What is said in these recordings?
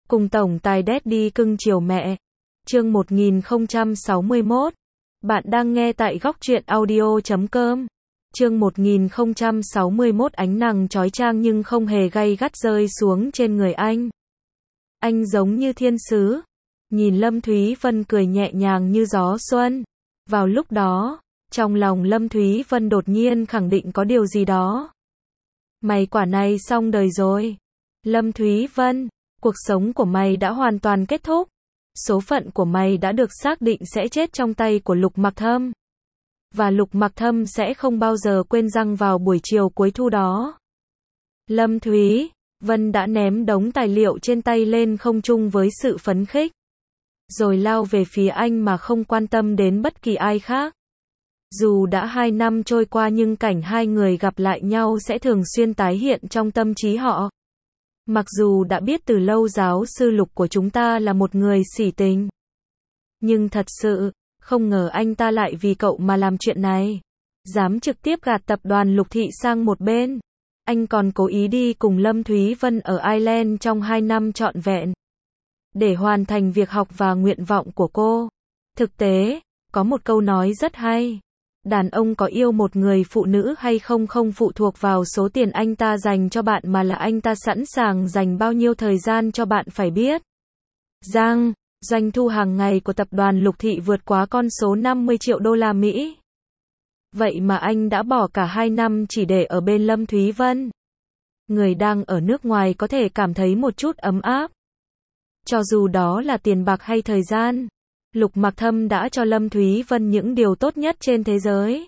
Cùng tổng tài Daddy cưng chiều mẹ. Chương 1061. Bạn đang nghe tại góc truyện audio.com. Chương 1061. Ánh nắng chói chang nhưng không hề gay gắt rơi xuống trên người anh. Anh giống như thiên sứ. Nhìn Lâm Thúy Vân cười nhẹ nhàng như gió xuân. Vào lúc đó, trong lòng Lâm Thúy Vân đột nhiên khẳng định có điều gì đó. Mày quả này xong đời rồi. Lâm Thúy Vân, cuộc sống của mày đã hoàn toàn kết thúc. Số phận của mày đã được xác định sẽ chết trong tay của Lục Mặc Thâm. Và Lục Mặc Thâm sẽ không bao giờ quên rằng vào buổi chiều cuối thu đó. Lâm Thúy Vân đã ném đống tài liệu trên tay lên không trung với sự phấn khích. Rồi lao về phía anh mà không quan tâm đến bất kỳ ai khác. Dù đã 2 năm trôi qua nhưng cảnh hai người gặp lại nhau sẽ thường xuyên tái hiện trong tâm trí họ. Mặc dù đã biết từ lâu giáo sư Lục của chúng ta là một người sỉ tình. Nhưng thật sự, không ngờ anh ta lại vì cậu mà làm chuyện này. Dám trực tiếp gạt tập đoàn Lục Thị sang một bên. Anh còn cố ý đi cùng Lâm Thúy Vân ở Ireland trong 2 năm trọn vẹn. Để hoàn thành việc học và nguyện vọng của cô. Thực tế, có một câu nói rất hay. Đàn ông có yêu một người phụ nữ hay không không phụ thuộc vào số tiền anh ta dành cho bạn mà là anh ta sẵn sàng dành bao nhiêu thời gian cho bạn phải biết. Rằng, doanh thu hàng ngày của tập đoàn Lục Thị vượt quá con số 50 triệu đô la Mỹ. Vậy mà anh đã bỏ cả 2 năm chỉ để ở bên Lâm Thúy Vân. Người đang ở nước ngoài có thể cảm thấy một chút ấm áp. Cho dù đó là tiền bạc hay thời gian. Lục Mặc Thâm đã cho Lâm Thúy Vân những điều tốt nhất trên thế giới.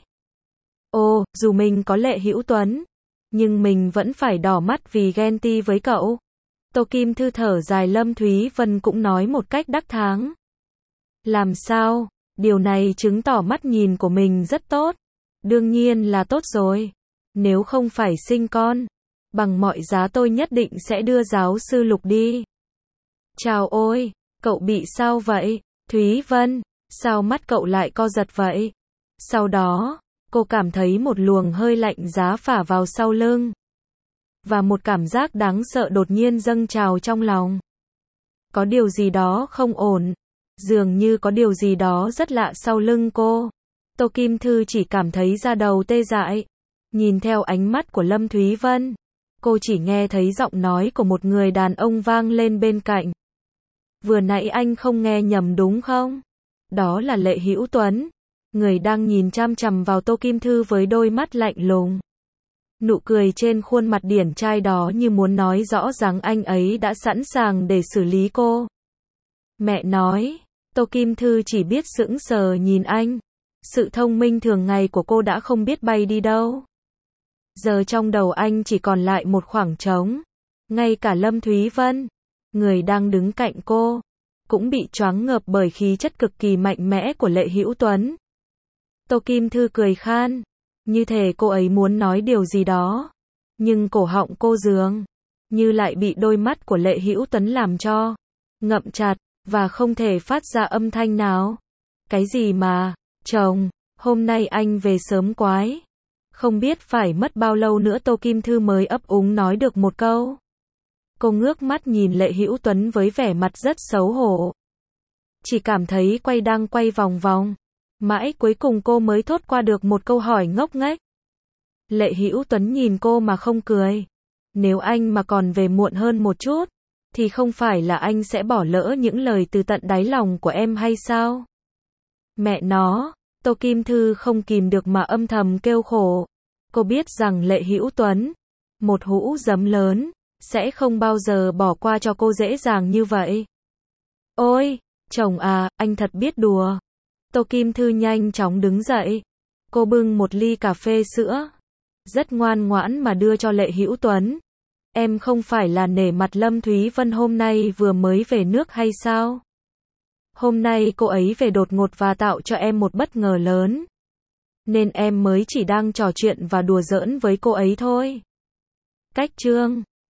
Ồ, dù mình có Lệ Hữu Tuấn, nhưng mình vẫn phải đỏ mắt vì ghen ti với cậu. Tô Kim Thư thở dài. Lâm Thúy Vân cũng nói một cách đắc thắng. Làm sao? Điều này chứng tỏ mắt nhìn của mình rất tốt. Đương nhiên là tốt rồi. Nếu không phải sinh con, bằng mọi giá tôi nhất định sẽ đưa giáo sư Lục đi. Chào ôi, cậu bị sao vậy? Thúy Vân, sao mắt cậu lại co giật vậy? Sau đó, cô cảm thấy một luồng hơi lạnh giá phả vào sau lưng. Và một cảm giác đáng sợ đột nhiên dâng trào trong lòng. Có điều gì đó không ổn. Dường như có điều gì đó rất lạ sau lưng cô. Tô Kim Thư chỉ cảm thấy da đầu tê dại. Nhìn theo ánh mắt của Lâm Thúy Vân, cô chỉ nghe thấy giọng nói của một người đàn ông vang lên bên cạnh. Vừa nãy anh không nghe nhầm đúng không? Đó là Lệ Hữu Tuấn, người đang nhìn chằm chằm vào Tô Kim Thư với đôi mắt lạnh lùng. Nụ cười trên khuôn mặt điển trai đó như muốn nói rõ rằng anh ấy đã sẵn sàng để xử lý cô. Mẹ nói, Tô Kim Thư chỉ biết sững sờ nhìn anh. Sự thông minh thường ngày của cô đã không biết bay đi đâu. Giờ trong đầu anh chỉ còn lại một khoảng trống. Ngay cả Lâm Thúy Vân, người đang đứng cạnh cô, cũng bị choáng ngợp bởi khí chất cực kỳ mạnh mẽ của Lệ Hữu Tuấn. Tô Kim Thư cười khan, như thể cô ấy muốn nói điều gì đó, nhưng cổ họng cô dường như lại bị đôi mắt của Lệ Hữu Tuấn làm cho ngậm chặt, và không thể phát ra âm thanh nào. Cái gì mà, chồng, hôm nay anh về sớm quái. Không biết phải mất bao lâu nữa Tô Kim Thư mới ấp úng nói được một câu. Cô ngước mắt nhìn Lệ Hữu Tuấn với vẻ mặt rất xấu hổ. Chỉ cảm thấy đang quay vòng vòng. Mãi cuối cùng cô mới thốt qua được một câu hỏi ngốc nghếch. Lệ Hữu Tuấn nhìn cô mà không cười. Nếu anh mà còn về muộn hơn một chút, thì không phải là anh sẽ bỏ lỡ những lời từ tận đáy lòng của em hay sao? Mẹ nó, Tô Kim Thư không kìm được mà âm thầm kêu khổ. Cô biết rằng Lệ Hữu Tuấn, một hũ giấm lớn, sẽ không bao giờ bỏ qua cho cô dễ dàng như vậy. Ôi, chồng à, anh thật biết đùa. Tô Kim Thư nhanh chóng đứng dậy. Cô bưng một ly cà phê sữa, rất ngoan ngoãn mà đưa cho Lệ Hữu Tuấn. Em không phải là nể mặt Lâm Thúy Vân hôm nay vừa mới về nước hay sao? Hôm nay cô ấy về đột ngột và tạo cho em một bất ngờ lớn. Nên em mới chỉ đang trò chuyện và đùa giỡn với cô ấy thôi. Cách chương